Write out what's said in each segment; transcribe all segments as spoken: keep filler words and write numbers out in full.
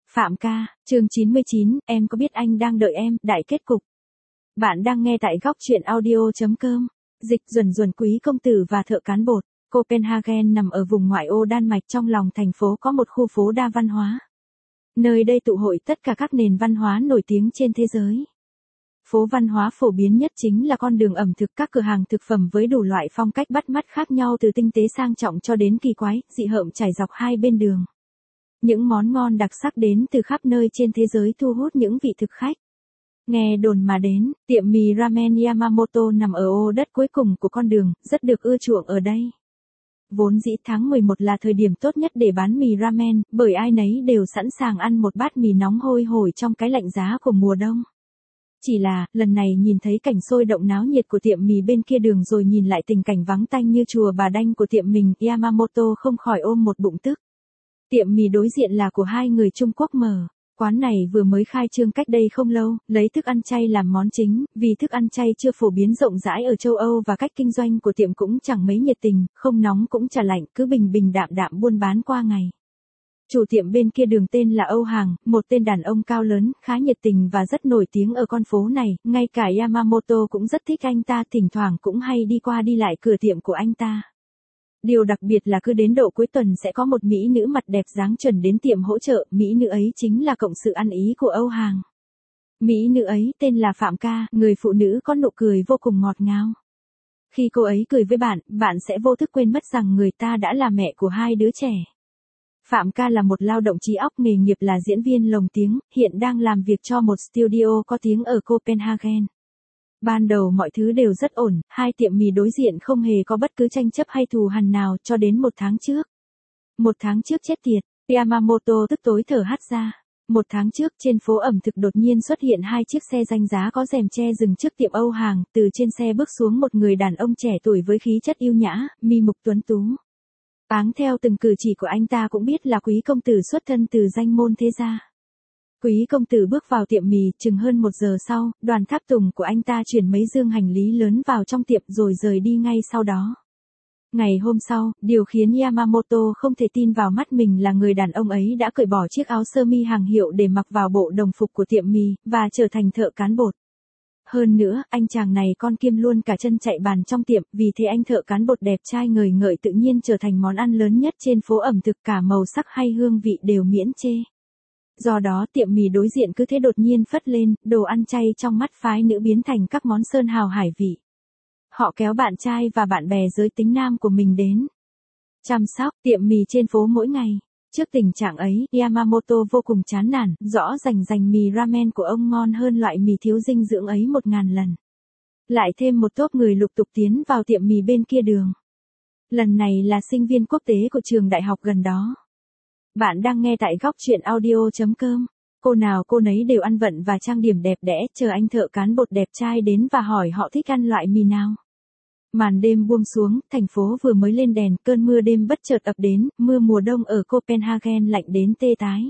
Phạm ca, chương chín mươi chín, em có biết anh đang đợi em, đại kết cục. Bạn đang nghe tại góc truyện audio.com. Dịch Duẩn Duẩn quý công tử và thợ cán bột. Copenhagen nằm ở vùng ngoại ô Đan Mạch, trong lòng thành phố có một khu phố đa văn hóa. Nơi đây tụ hội tất cả các nền văn hóa nổi tiếng trên thế giới. Phố văn hóa phổ biến nhất chính là con đường ẩm thực, các cửa hàng thực phẩm với đủ loại phong cách bắt mắt khác nhau, từ tinh tế sang trọng cho đến kỳ quái, dị hợm trải dọc hai bên đường. Những món ngon đặc sắc đến từ khắp nơi trên thế giới thu hút những vị thực khách. Nghe đồn mà đến, tiệm mì ramen Yamamoto nằm ở ô đất cuối cùng của con đường, rất được ưa chuộng ở đây. Vốn dĩ tháng mười một là thời điểm tốt nhất để bán mì ramen, bởi ai nấy đều sẵn sàng ăn một bát mì nóng hôi hổi trong cái lạnh giá của mùa đông. Chỉ là, lần này nhìn thấy cảnh sôi động náo nhiệt của tiệm mì bên kia đường rồi nhìn lại tình cảnh vắng tanh như chùa Bà Đanh của tiệm mình, Yamamoto không khỏi ôm một bụng tức. Tiệm mì đối diện là của hai người Trung Quốc mở. Quán này vừa mới khai trương cách đây không lâu, lấy thức ăn chay làm món chính, vì thức ăn chay chưa phổ biến rộng rãi ở châu Âu và cách kinh doanh của tiệm cũng chẳng mấy nhiệt tình, không nóng cũng chả lạnh, cứ bình bình đạm đạm buôn bán qua ngày. Chủ tiệm bên kia đường tên là Âu Hàng, một tên đàn ông cao lớn, khá nhiệt tình và rất nổi tiếng ở con phố này, ngay cả Yamamoto cũng rất thích anh ta, thỉnh thoảng cũng hay đi qua đi lại cửa tiệm của anh ta. Điều đặc biệt là cứ đến độ cuối tuần sẽ có một mỹ nữ mặt đẹp dáng chuẩn đến tiệm hỗ trợ, mỹ nữ ấy chính là cộng sự ăn ý của Âu Hàng. Mỹ nữ ấy tên là Phạm ca, người phụ nữ có nụ cười vô cùng ngọt ngào. Khi cô ấy cười với bạn, bạn sẽ vô thức quên mất rằng người ta đã là mẹ của hai đứa trẻ. Phạm ca là một lao động trí óc, nghề nghiệp là diễn viên lồng tiếng, hiện đang làm việc cho một studio có tiếng ở Copenhagen. Ban đầu mọi thứ đều rất ổn, hai tiệm mì đối diện không hề có bất cứ tranh chấp hay thù hằn nào cho đến một tháng trước. Một tháng trước chết tiệt, Yamamoto tức tối thở hắt ra. Một tháng trước trên phố ẩm thực đột nhiên xuất hiện hai chiếc xe danh giá có rèm che dừng trước tiệm Âu Hàng, từ trên xe bước xuống một người đàn ông trẻ tuổi với khí chất yêu nhã, mi mục tuấn tú. Áng theo từng cử chỉ của anh ta cũng biết là quý công tử xuất thân từ danh môn thế gia. Quý công tử bước vào tiệm mì, chừng hơn một giờ sau, đoàn tháp tùng của anh ta chuyển mấy dương hành lý lớn vào trong tiệm rồi rời đi ngay sau đó. Ngày hôm sau, điều khiến Yamamoto không thể tin vào mắt mình là người đàn ông ấy đã cởi bỏ chiếc áo sơ mi hàng hiệu để mặc vào bộ đồng phục của tiệm mì, và trở thành thợ cán bột. Hơn nữa, anh chàng này còn kiêm luôn cả chân chạy bàn trong tiệm, vì thế anh thợ cán bột đẹp trai ngời ngợi tự nhiên trở thành món ăn lớn nhất trên phố ẩm thực, cả màu sắc hay hương vị đều miễn chê. Do đó tiệm mì đối diện cứ thế đột nhiên phất lên, đồ ăn chay trong mắt phái nữ biến thành các món sơn hào hải vị. Họ kéo bạn trai và bạn bè giới tính nam của mình đến chăm sóc tiệm mì trên phố mỗi ngày. Trước tình trạng ấy, Yamamoto vô cùng chán nản, rõ rành rành mì ramen của ông ngon hơn loại mì thiếu dinh dưỡng ấy một ngàn lần. Lại thêm một tốp người lục tục tiến vào tiệm mì bên kia đường. Lần này là sinh viên quốc tế của trường đại học gần đó. Bạn đang nghe tại góc truyện audio.com. Cô nào cô nấy đều ăn vận và trang điểm đẹp đẽ, chờ anh thợ cán bột đẹp trai đến và hỏi họ thích ăn loại mì nào. Màn đêm buông xuống, thành phố vừa mới lên đèn, cơn mưa đêm bất chợt ập đến, mưa mùa đông ở Copenhagen lạnh đến tê tái.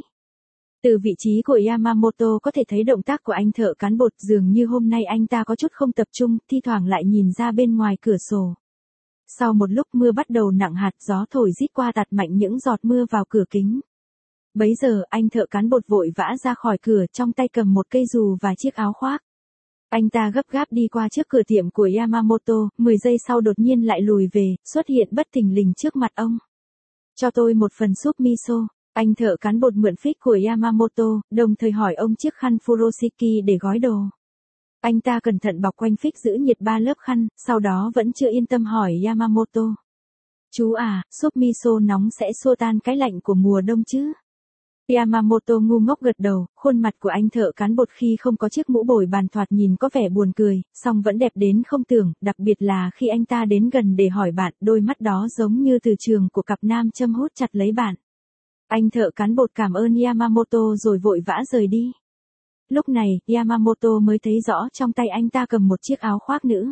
Từ vị trí của Yamamoto có thể thấy động tác của anh thợ cán bột, dường như hôm nay anh ta có chút không tập trung, thi thoảng lại nhìn ra bên ngoài cửa sổ. Sau một lúc mưa bắt đầu nặng hạt, gió thổi rít qua tạt mạnh những giọt mưa vào cửa kính. Bấy giờ, anh thợ cán bột vội vã ra khỏi cửa, trong tay cầm một cây dù và chiếc áo khoác. Anh ta gấp gáp đi qua trước cửa tiệm của Yamamoto, mười giây sau đột nhiên lại lùi về, xuất hiện bất thình lình trước mặt ông. Cho tôi một phần súp miso. Anh thợ cán bột mượn phích của Yamamoto, đồng thời hỏi ông chiếc khăn furoshiki để gói đồ. Anh ta cẩn thận bọc quanh phích giữ nhiệt ba lớp khăn, sau đó vẫn chưa yên tâm hỏi Yamamoto. Chú à, súp miso nóng sẽ xua tan cái lạnh của mùa đông chứ? Yamamoto ngu ngốc gật đầu, khuôn mặt của anh thợ cán bột khi không có chiếc mũ bồi bàn thoạt nhìn có vẻ buồn cười, song vẫn đẹp đến không tưởng, đặc biệt là khi anh ta đến gần để hỏi bạn, đôi mắt đó giống như từ trường của cặp nam châm hút chặt lấy bạn. Anh thợ cán bột cảm ơn Yamamoto rồi vội vã rời đi. Lúc này, Yamamoto mới thấy rõ trong tay anh ta cầm một chiếc áo khoác nữ.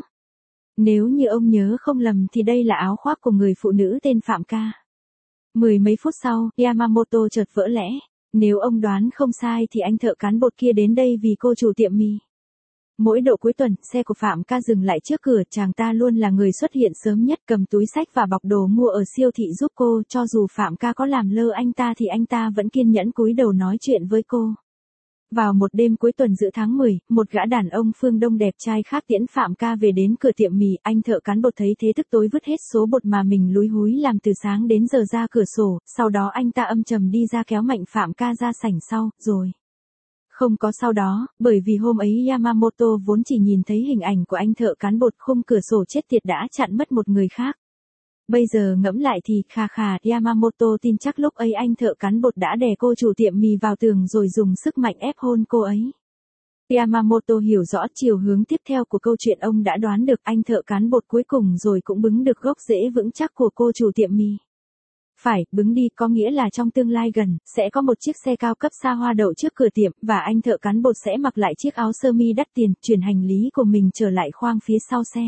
Nếu như ông nhớ không lầm thì đây là áo khoác của người phụ nữ tên Phạm ca. Mười mấy phút sau, Yamamoto chợt vỡ lẽ. Nếu ông đoán không sai thì anh thợ cán bột kia đến đây vì cô chủ tiệm mì. Mỗi độ cuối tuần, xe của Phạm ca dừng lại trước cửa, chàng ta luôn là người xuất hiện sớm nhất, cầm túi xách và bọc đồ mua ở siêu thị giúp cô, cho dù Phạm ca có làm lơ anh ta thì anh ta vẫn kiên nhẫn cúi đầu nói chuyện với cô. Vào một đêm cuối tuần giữa tháng mười, một gã đàn ông phương Đông đẹp trai khác tiễn Phạm ca về đến cửa tiệm mì, anh thợ cán bột thấy thế tức tối vứt hết số bột mà mình lúi húi làm từ sáng đến giờ ra cửa sổ, sau đó anh ta âm trầm đi ra kéo mạnh Phạm ca ra sảnh sau, rồi. Không có sau đó, bởi vì hôm ấy Yamamoto vốn chỉ nhìn thấy hình ảnh của anh thợ cán bột, khung cửa sổ chết tiệt đã chặn mất một người khác. Bây giờ ngẫm lại thì khà khà, Yamamoto tin chắc lúc ấy anh thợ cán bột đã đè cô chủ tiệm mì vào tường rồi dùng sức mạnh ép hôn cô ấy. Yamamoto hiểu rõ chiều hướng tiếp theo của câu chuyện, ông đã đoán được anh thợ cán bột cuối cùng rồi cũng bứng được gốc rễ vững chắc của cô chủ tiệm mì. Phải, bứng đi có nghĩa là trong tương lai gần, sẽ có một chiếc xe cao cấp xa hoa đậu trước cửa tiệm, và anh thợ cán bột sẽ mặc lại chiếc áo sơ mi đắt tiền, chuyển hành lý của mình trở lại khoang phía sau xe.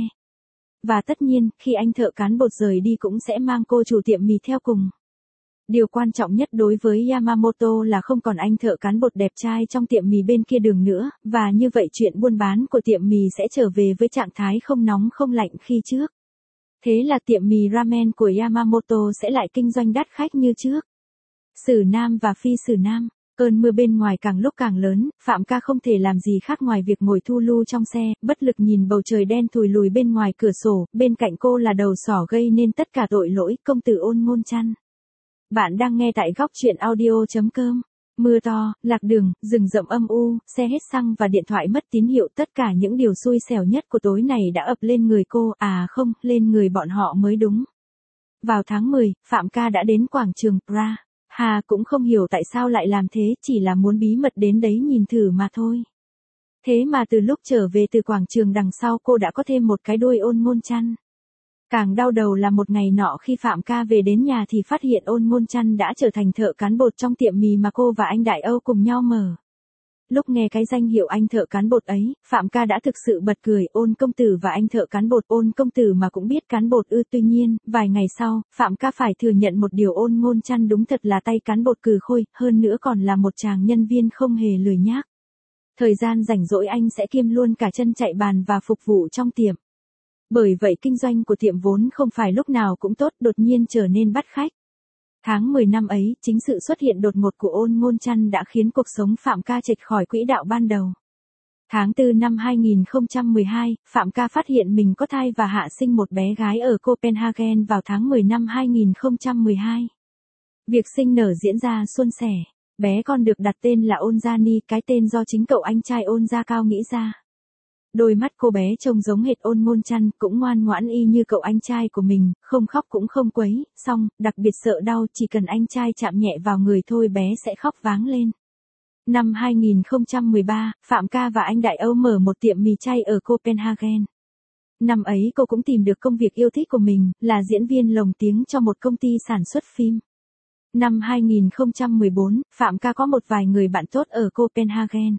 Và tất nhiên, khi anh thợ cán bột rời đi cũng sẽ mang cô chủ tiệm mì theo cùng. Điều quan trọng nhất đối với Yamamoto là không còn anh thợ cán bột đẹp trai trong tiệm mì bên kia đường nữa, và như vậy chuyện buôn bán của tiệm mì sẽ trở về với trạng thái không nóng không lạnh khi trước. Thế là tiệm mì ramen của Yamamoto sẽ lại kinh doanh đắt khách như trước. Sử nam và phi sử nam. Cơn mưa bên ngoài càng lúc càng lớn, Phạm ca không thể làm gì khác ngoài việc ngồi thu lu trong xe, bất lực nhìn bầu trời đen thùi lùi bên ngoài cửa sổ, bên cạnh cô là đầu sỏ gây nên tất cả tội lỗi, công tử Ôn Ngôn Chăn. Bạn đang nghe tại góc truyện audio chấm com. Mưa to, lạc đường, rừng rậm âm u, xe hết xăng và điện thoại mất tín hiệu, tất cả những điều xui xẻo nhất của tối này đã ập lên người cô, à không, lên người bọn họ mới đúng. Vào tháng mười, Phạm ca đã đến quảng trường Pra. Hà cũng không hiểu tại sao lại làm thế, chỉ là muốn bí mật đến đấy nhìn thử mà thôi. Thế mà từ lúc trở về từ quảng trường đằng sau cô đã có thêm một cái đuôi Ôn Ngôn Chăn. Càng đau đầu là một ngày nọ khi Phạm ca về đến nhà thì phát hiện Ôn Ngôn Chăn đã trở thành thợ cán bột trong tiệm mì mà cô và anh Đại Âu cùng nhau mở. Lúc nghe cái danh hiệu anh thợ cán bột ấy, Phạm ca đã thực sự bật cười, Ôn công tử và anh thợ cán bột, Ôn công tử mà cũng biết cán bột ư. Tuy nhiên, vài ngày sau, Phạm ca phải thừa nhận một điều, Ôn Ngôn Chăn đúng thật là tay cán bột cừ khôi, hơn nữa còn là một chàng nhân viên không hề lười nhác. Thời gian rảnh rỗi anh sẽ kiêm luôn cả chân chạy bàn và phục vụ trong tiệm. Bởi vậy kinh doanh của tiệm vốn không phải lúc nào cũng tốt, đột nhiên trở nên bắt khách. Tháng mười năm ấy, chính sự xuất hiện đột ngột của Ôn Ngôn Chăn đã khiến cuộc sống Phạm ca chệch khỏi quỹ đạo ban đầu. Tháng tư năm hai nghìn không trăm mười hai, Phạm ca phát hiện mình có thai và hạ sinh một bé gái ở Copenhagen vào tháng mười năm hai nghìn không trăm mười hai. Việc sinh nở diễn ra suôn sẻ, bé con được đặt tên là Onjani, cái tên do chính cậu anh trai Ôn Gia Cao nghĩ ra. Đôi mắt cô bé trông giống hệt Ôn Ngôn Chăn, cũng ngoan ngoãn y như cậu anh trai của mình, không khóc cũng không quấy, song, đặc biệt sợ đau, chỉ cần anh trai chạm nhẹ vào người thôi bé sẽ khóc váng lên. Năm hai nghìn không trăm mười ba, Phạm ca và anh Đại Âu mở một tiệm mì chay ở Copenhagen. Năm ấy cô cũng tìm được công việc yêu thích của mình, là diễn viên lồng tiếng cho một công ty sản xuất phim. Năm hai nghìn không trăm mười bốn, Phạm ca có một vài người bạn tốt ở Copenhagen.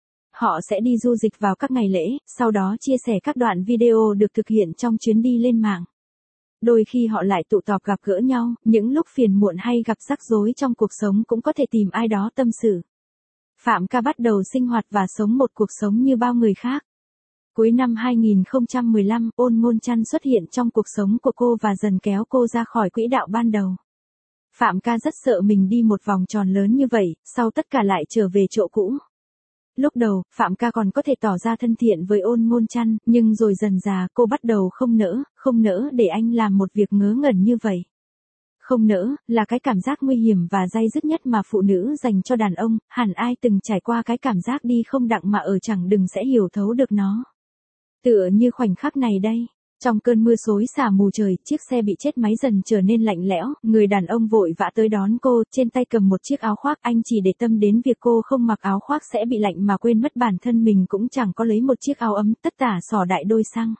Họ sẽ đi du lịch vào các ngày lễ, sau đó chia sẻ các đoạn video được thực hiện trong chuyến đi lên mạng. Đôi khi họ lại tụ tập gặp gỡ nhau, những lúc phiền muộn hay gặp rắc rối trong cuộc sống cũng có thể tìm ai đó tâm sự. Phạm ca bắt đầu sinh hoạt và sống một cuộc sống như bao người khác. Cuối năm hai nghìn không trăm mười lăm, Ôn Ngôn Chăn xuất hiện trong cuộc sống của cô và dần kéo cô ra khỏi quỹ đạo ban đầu. Phạm ca rất sợ mình đi một vòng tròn lớn như vậy, sau tất cả lại trở về chỗ cũ. Lúc đầu, Phạm ca còn có thể tỏ ra thân thiện với Ôn Ngôn Chăn, nhưng rồi dần dà cô bắt đầu không nỡ, không nỡ để anh làm một việc ngớ ngẩn như vậy. Không nỡ, là cái cảm giác nguy hiểm và day dứt nhất mà phụ nữ dành cho đàn ông, hẳn ai từng trải qua cái cảm giác đi không đặng mà ở chẳng đừng sẽ hiểu thấu được nó. Tựa như khoảnh khắc này đây. Trong cơn mưa xối xả mù trời, chiếc xe bị chết máy dần trở nên lạnh lẽo, người đàn ông vội vã tới đón cô, trên tay cầm một chiếc áo khoác, anh chỉ để tâm đến việc cô không mặc áo khoác sẽ bị lạnh mà quên mất bản thân mình cũng chẳng có lấy một chiếc áo ấm, tất tả xỏ đại đôi xăng.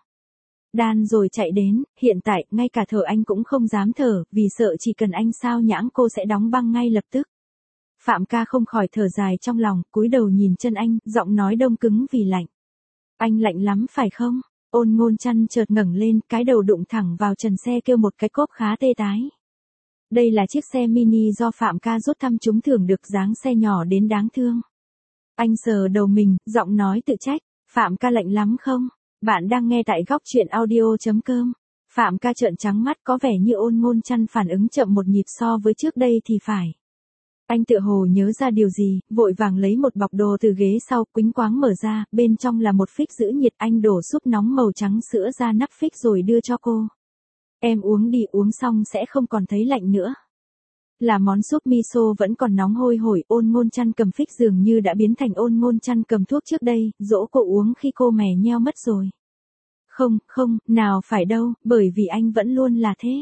Đan rồi chạy đến, hiện tại, ngay cả thở anh cũng không dám thở, vì sợ chỉ cần anh sao nhãng cô sẽ đóng băng ngay lập tức. Phạm ca không khỏi thở dài trong lòng, cúi đầu nhìn chân anh, giọng nói đông cứng vì lạnh. Anh lạnh lắm phải không? Ôn Ngôn Chăn chợt ngẩng lên, cái đầu đụng thẳng vào trần xe kêu một cái cốp khá tê tái. Đây là chiếc xe mini do Phạm ca rút thăm trúng thưởng được, dáng xe nhỏ đến đáng thương. Anh sờ đầu mình, giọng nói tự trách. Phạm ca lạnh lắm không? Bạn đang nghe tại góc chuyện audio chấm com. Phạm ca trợn trắng mắt, có vẻ như Ôn Ngôn Chăn phản ứng chậm một nhịp so với trước đây thì phải. Anh tựa hồ nhớ ra điều gì, vội vàng lấy một bọc đồ từ ghế sau, quýnh quáng mở ra, bên trong là một phích giữ nhiệt. Anh đổ súp nóng màu trắng sữa ra nắp phích rồi đưa cho cô. Em uống đi, uống xong sẽ không còn thấy lạnh nữa. Là món súp miso vẫn còn nóng hôi hổi. Ôn Ngôn Chăn cầm phích dường như đã biến thành Ôn Ngôn Chăn cầm thuốc trước đây, dỗ cô uống khi cô mè nheo mất rồi. Không, không, nào phải đâu, bởi vì anh vẫn luôn là thế.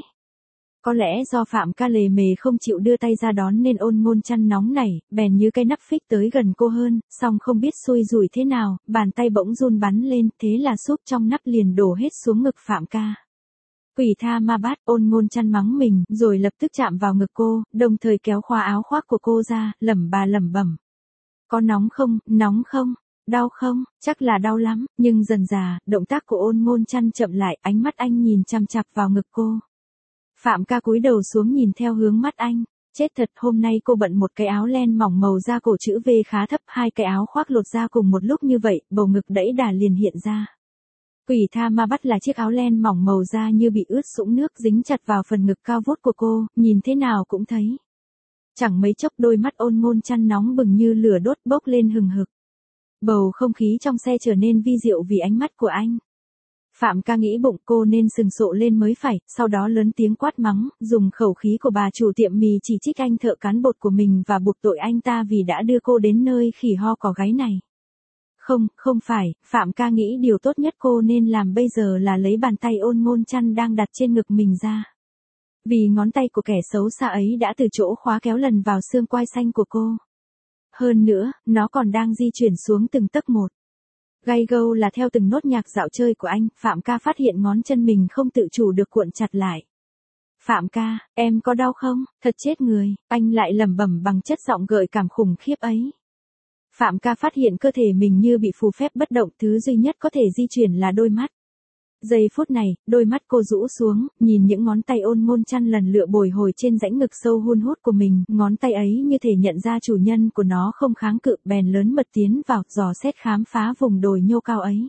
Có lẽ do Phạm ca lề mề không chịu đưa tay ra đón nên Ôn Ngôn Chăn nóng nảy, bèn như cái nắp phích tới gần cô hơn, song không biết xui rủi thế nào, bàn tay bỗng run bắn lên, thế là súp trong nắp liền đổ hết xuống ngực Phạm ca. Quỷ tha ma bát, Ôn Ngôn Chăn mắng mình, rồi lập tức chạm vào ngực cô, đồng thời kéo khóa áo khoác của cô ra, lẩm bà lẩm bẩm. Có nóng không, nóng không, đau không, chắc là đau lắm, nhưng dần dà, động tác của Ôn Ngôn Chăn chậm lại, ánh mắt anh nhìn chằm chằm vào ngực cô. Phạm ca cúi đầu xuống nhìn theo hướng mắt anh, chết thật, hôm nay cô bận một cái áo len mỏng màu da cổ chữ V khá thấp, hai cái áo khoác lột ra cùng một lúc như vậy, bầu ngực đẫy đà liền hiện ra. Quỷ tha ma bắt là chiếc áo len mỏng màu da như bị ướt sũng nước dính chặt vào phần ngực cao vút của cô, nhìn thế nào cũng thấy. Chẳng mấy chốc đôi mắt Ôn Ngôn Chăn nóng bừng như lửa đốt bốc lên hừng hực. Bầu không khí trong xe trở nên vi diệu vì ánh mắt của anh. Phạm ca nghĩ bụng cô nên sừng sộ lên mới phải, sau đó lớn tiếng quát mắng, dùng khẩu khí của bà chủ tiệm mì chỉ trích anh thợ cán bột của mình và buộc tội anh ta vì đã đưa cô đến nơi khỉ ho cò gáy này. Không, không phải, Phạm ca nghĩ điều tốt nhất cô nên làm bây giờ là lấy bàn tay Ôn Ngôn Chăn đang đặt trên ngực mình ra. Vì ngón tay của kẻ xấu xa ấy đã từ chỗ khóa kéo lần vào xương quai xanh của cô. Hơn nữa, nó còn đang di chuyển xuống từng tấc một. Gai gâu là theo từng nốt nhạc dạo chơi của anh, Phạm ca phát hiện ngón chân mình không tự chủ được cuộn chặt lại. Phạm ca, em có đau không? Thật chết người, anh lại lẩm bẩm bằng chất giọng gợi cảm khủng khiếp ấy. Phạm ca phát hiện cơ thể mình như bị phù phép bất động, thứ duy nhất có thể di chuyển là đôi mắt. Giây phút này, đôi mắt cô rũ xuống, nhìn những ngón tay Ôn Ngôn Chăn lần lựa bồi hồi trên rãnh ngực sâu hun hút của mình, ngón tay ấy như thể nhận ra chủ nhân của nó không kháng cự, bèn lớn mật tiến vào, dò xét khám phá vùng đồi nhô cao ấy.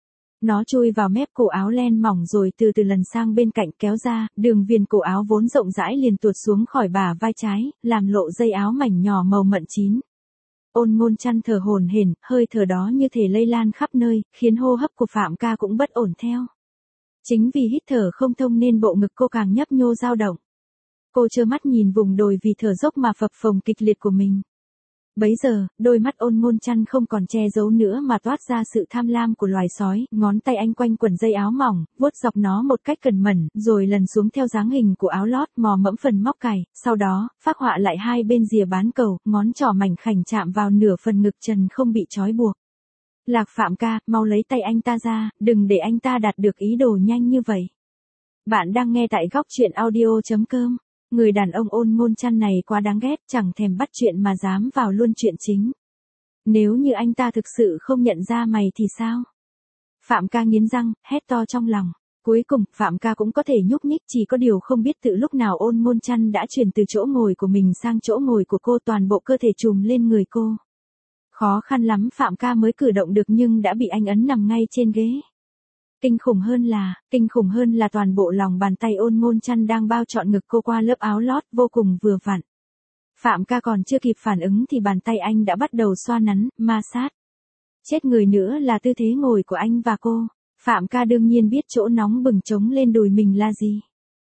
Nó chui vào mép cổ áo len mỏng rồi từ từ lần sang bên cạnh kéo ra, đường viền cổ áo vốn rộng rãi liền tuột xuống khỏi bả vai trái, làm lộ dây áo mảnh nhỏ màu mận chín. Ôn Ngôn Chăn thở hổn hển, hơi thở đó như thể lây lan khắp nơi, khiến hô hấp của Phạm ca cũng bất ổn theo. Chính vì hít thở không thông nên bộ ngực cô càng nhấp nhô dao động. Cô trơ mắt nhìn vùng đồi vì thở dốc mà phập phồng kịch liệt của mình. Bấy giờ, đôi mắt Ôn Ngôn Chăn không còn che giấu nữa mà toát ra sự tham lam của loài sói, ngón tay anh quanh quần dây áo mỏng, vuốt dọc nó một cách cẩn mẩn, rồi lần xuống theo dáng hình của áo lót, mò mẫm phần móc cài, sau đó, phác họa lại hai bên rìa bán cầu, ngón trỏ mảnh khảnh chạm vào nửa phần ngực trần không bị trói buộc. Lạc Phạm ca, mau lấy tay anh ta ra, đừng để anh ta đạt được ý đồ nhanh như vậy. Bạn đang nghe tại góc chuyện audio chấm com. Người đàn ông Ôn Ngôn Chăn này quá đáng ghét, chẳng thèm bắt chuyện mà dám vào luôn chuyện chính. Nếu như anh ta thực sự không nhận ra mày thì sao? Phạm ca nghiến răng, hét to trong lòng. Cuối cùng, Phạm ca cũng có thể nhúc nhích, chỉ có điều không biết từ lúc nào Ôn Ngôn Chăn đã chuyển từ chỗ ngồi của mình sang chỗ ngồi của cô, toàn bộ cơ thể trùm lên người cô. Khó khăn lắm Phạm ca mới cử động được nhưng đã bị anh ấn nằm ngay trên ghế. Kinh khủng hơn là, kinh khủng hơn là toàn bộ lòng bàn tay Ôn Ngôn Chăn đang bao trọn ngực cô qua lớp áo lót vô cùng vừa vặn. Phạm ca còn chưa kịp phản ứng thì bàn tay anh đã bắt đầu xoa nắn, ma sát. Chết người nữa là tư thế ngồi của anh và cô. Phạm ca đương nhiên biết chỗ nóng bừng trống lên đùi mình là gì.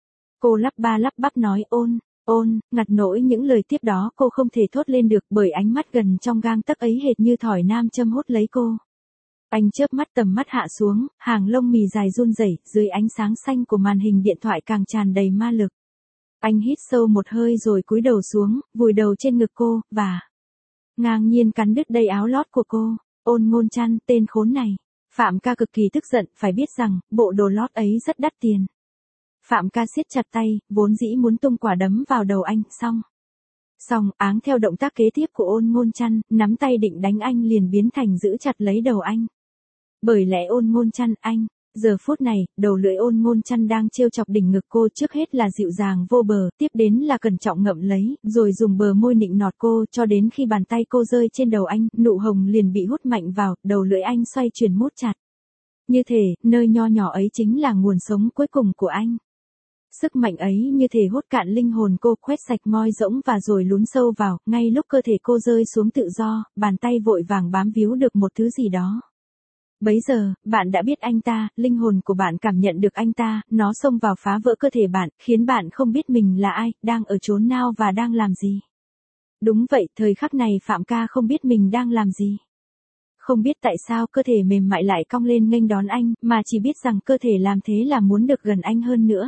Cô lắp ba lắp bắp nói ôn, ôn, ngặt nỗi những lời tiếp đó cô không thể thốt lên được bởi ánh mắt gần trong gang tấc ấy hệt như thỏi nam châm hút lấy cô. Anh chớp mắt, tầm mắt hạ xuống, hàng lông mì dài run rẩy, dưới ánh sáng xanh của màn hình điện thoại càng tràn đầy ma lực. Anh hít sâu một hơi rồi cúi đầu xuống, vùi đầu trên ngực cô, và ngang nhiên cắn đứt dây áo lót của cô. Ôn Ngôn Chăn, tên khốn này. Phạm ca cực kỳ tức giận, phải biết rằng, bộ đồ lót ấy rất đắt tiền. Phạm ca siết chặt tay, vốn dĩ muốn tung quả đấm vào đầu anh, xong. Xong, áng theo động tác kế tiếp của Ôn Ngôn Chăn, nắm tay định đánh anh liền biến thành giữ chặt lấy đầu anh. Bởi lẽ Ôn Ngôn Chăn, anh, Giờ phút này, đầu lưỡi Ôn Ngôn Chăn đang trêu chọc đỉnh ngực cô, trước hết là dịu dàng vô bờ, tiếp đến là cẩn trọng ngậm lấy, rồi dùng bờ môi nịnh nọt cô cho đến khi bàn tay cô rơi trên đầu anh, nụ hồng liền bị hút mạnh vào, đầu lưỡi anh xoay chuyển mút chặt. Như thể, nơi nho nhỏ ấy chính là nguồn sống cuối cùng của anh. Sức mạnh ấy như thể hút cạn linh hồn cô, quét sạch moi rỗng và rồi lún sâu vào, ngay lúc cơ thể cô rơi xuống tự do, bàn tay vội vàng bám víu được một thứ gì đó. Bấy giờ, bạn đã biết anh ta, linh hồn của bạn cảm nhận được anh ta, nó xông vào phá vỡ cơ thể bạn, khiến bạn không biết mình là ai, đang ở chốn nào và đang làm gì. Đúng vậy, thời khắc này Phạm ca không biết mình đang làm gì. Không biết tại sao cơ thể mềm mại lại cong lên nghênh đón anh, mà chỉ biết rằng cơ thể làm thế là muốn được gần anh hơn nữa.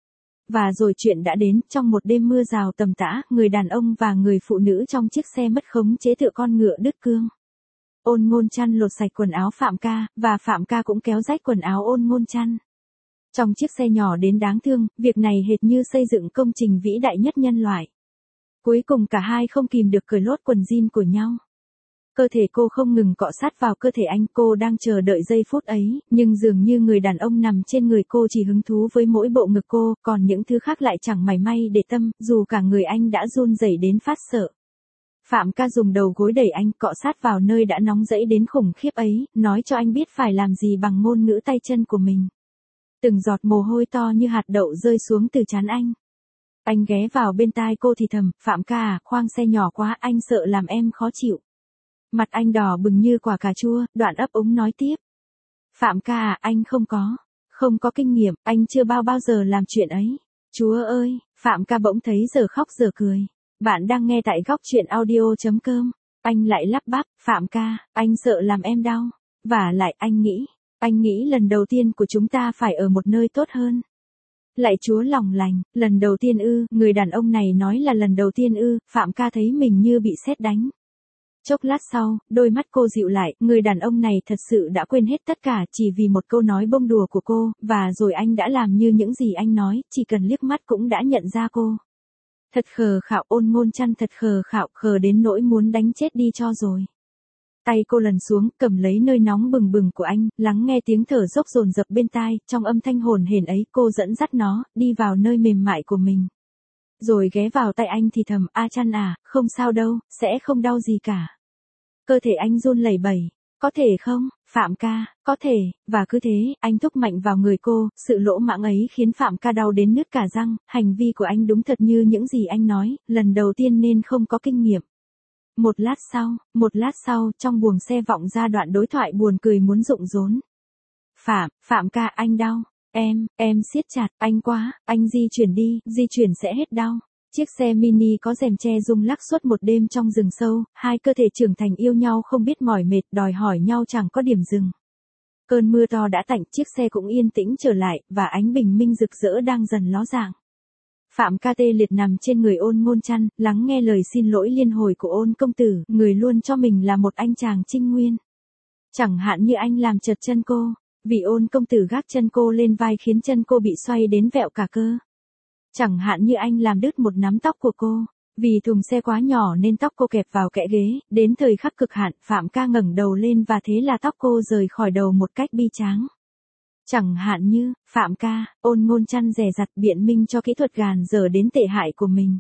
Và rồi chuyện đã đến, trong một đêm mưa rào tầm tã, người đàn ông và người phụ nữ trong chiếc xe mất khống chế tựa con ngựa đứt cương. Ôn Ngôn Chăn lột sạch quần áo Phạm ca, và Phạm ca cũng kéo rách quần áo Ôn Ngôn Chăn. Trong chiếc xe nhỏ đến đáng thương, việc này hệt như xây dựng công trình vĩ đại nhất nhân loại. Cuối cùng cả hai không kìm được cởi lốt quần jean của nhau. Cơ thể cô không ngừng cọ sát vào cơ thể anh, cô đang chờ đợi giây phút ấy, nhưng dường như người đàn ông nằm trên người cô chỉ hứng thú với mỗi bộ ngực cô, còn những thứ khác lại chẳng mảy may để tâm, dù cả người anh đã run rẩy đến phát sợ. Phạm ca dùng đầu gối đẩy anh, cọ sát vào nơi đã nóng rẫy đến khủng khiếp ấy, nói cho anh biết phải làm gì bằng ngôn ngữ tay chân của mình. Từng giọt mồ hôi to như hạt đậu rơi xuống từ trán anh. Anh ghé vào bên tai cô thì thầm, Phạm ca à, khoang xe nhỏ quá, anh sợ làm em khó chịu. Mặt anh đỏ bừng như quả cà chua, đoạn ấp úng nói tiếp. Phạm ca à, anh không có, không có kinh nghiệm, anh chưa bao bao giờ làm chuyện ấy. Chúa ơi, Phạm ca bỗng thấy giờ khóc giờ cười. Bạn đang nghe tại góc truyện audio chấm com. Anh lại lắp bắp, Phạm ca, anh sợ làm em đau. Và lại anh nghĩ, anh nghĩ lần đầu tiên của chúng ta phải ở một nơi tốt hơn. Lạy Chúa lòng lành, lần đầu tiên ư, người đàn ông này nói là lần đầu tiên ư, Phạm ca thấy mình như bị sét đánh. Chốc lát sau, đôi mắt cô dịu lại, người đàn ông này thật sự đã quên hết tất cả chỉ vì một câu nói bông đùa của cô, và rồi anh đã làm như những gì anh nói, chỉ cần liếc mắt cũng đã nhận ra cô. Thật khờ khạo, Ôn Ngôn Chăn thật khờ khạo, khờ đến nỗi muốn đánh chết đi cho rồi. Tay cô lần xuống, cầm lấy nơi nóng bừng bừng của anh, lắng nghe tiếng thở dốc dồn dập bên tai, trong âm thanh hồn hển ấy, cô dẫn dắt nó, đi vào nơi mềm mại của mình. Rồi ghé vào tay anh thì thầm, A Chăn à, không sao đâu, sẽ không đau gì cả. Cơ thể anh run lẩy bẩy, có thể không, Phạm ca, có thể, và cứ thế, anh thúc mạnh vào người cô, sự lỗ mãng ấy khiến Phạm ca đau đến nứt cả răng, hành vi của anh đúng thật như những gì anh nói, lần đầu tiên nên không có kinh nghiệm. Một lát sau, một lát sau, trong buồng xe vọng ra đoạn đối thoại buồn cười muốn rụng rốn. Phạm, Phạm ca anh đau, em, em siết chặt, anh quá, anh di chuyển đi, di chuyển sẽ hết đau. Chiếc xe mini có rèm che rung lắc suốt một đêm trong rừng sâu, hai cơ thể trưởng thành yêu nhau không biết mỏi mệt, đòi hỏi nhau chẳng có điểm dừng. Cơn mưa to đã tạnh, chiếc xe cũng yên tĩnh trở lại, và ánh bình minh rực rỡ đang dần ló dạng. Phạm ca tê liệt nằm trên người Ôn Ngôn Chăn, lắng nghe lời xin lỗi liên hồi của Ôn công tử, người luôn cho mình là một anh chàng trinh nguyên. Chẳng hạn như anh làm trật chân cô, vì Ôn công tử gác chân cô lên vai khiến chân cô bị xoay đến vẹo cả cơ. Chẳng hạn như anh làm đứt một nắm tóc của cô, vì thùng xe quá nhỏ nên tóc cô kẹp vào kẽ ghế, đến thời khắc cực hạn, Phạm ca ngẩng đầu lên và thế là tóc cô rời khỏi đầu một cách bi tráng. Chẳng hạn như, Phạm ca, Ôn Ngôn Chăn dè dặt biện minh cho kỹ thuật gàn dở đến tệ hại của mình.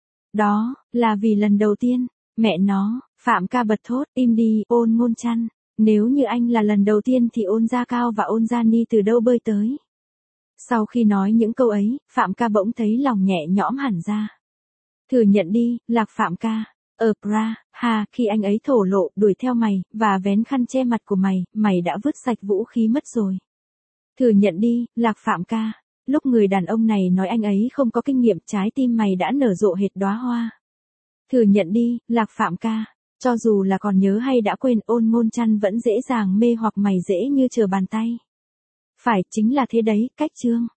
Đó, là vì lần đầu tiên, mẹ nó, Phạm ca bật thốt, im đi, Ôn Ngôn Chăn, nếu như anh là lần đầu tiên thì Ôn Gia Cao và Ôn Gia Ni từ đâu bơi tới. Sau khi nói những câu ấy, Phạm ca bỗng thấy lòng nhẹ nhõm hẳn ra. Thừa nhận đi, Lạc Phạm ca. Ờ Pra, ha, khi anh ấy thổ lộ, đuổi theo mày, và vén khăn che mặt của mày, mày đã vứt sạch vũ khí mất rồi. Thừa nhận đi, Lạc Phạm ca. Lúc người đàn ông này nói anh ấy không có kinh nghiệm, trái tim mày đã nở rộ hệt đóa hoa. Thừa nhận đi, Lạc Phạm ca. Cho dù là còn nhớ hay đã quên, Ôn Ngôn Chăn vẫn dễ dàng mê hoặc mày dễ như trở bàn tay. Phải, chính là thế đấy, cách chương.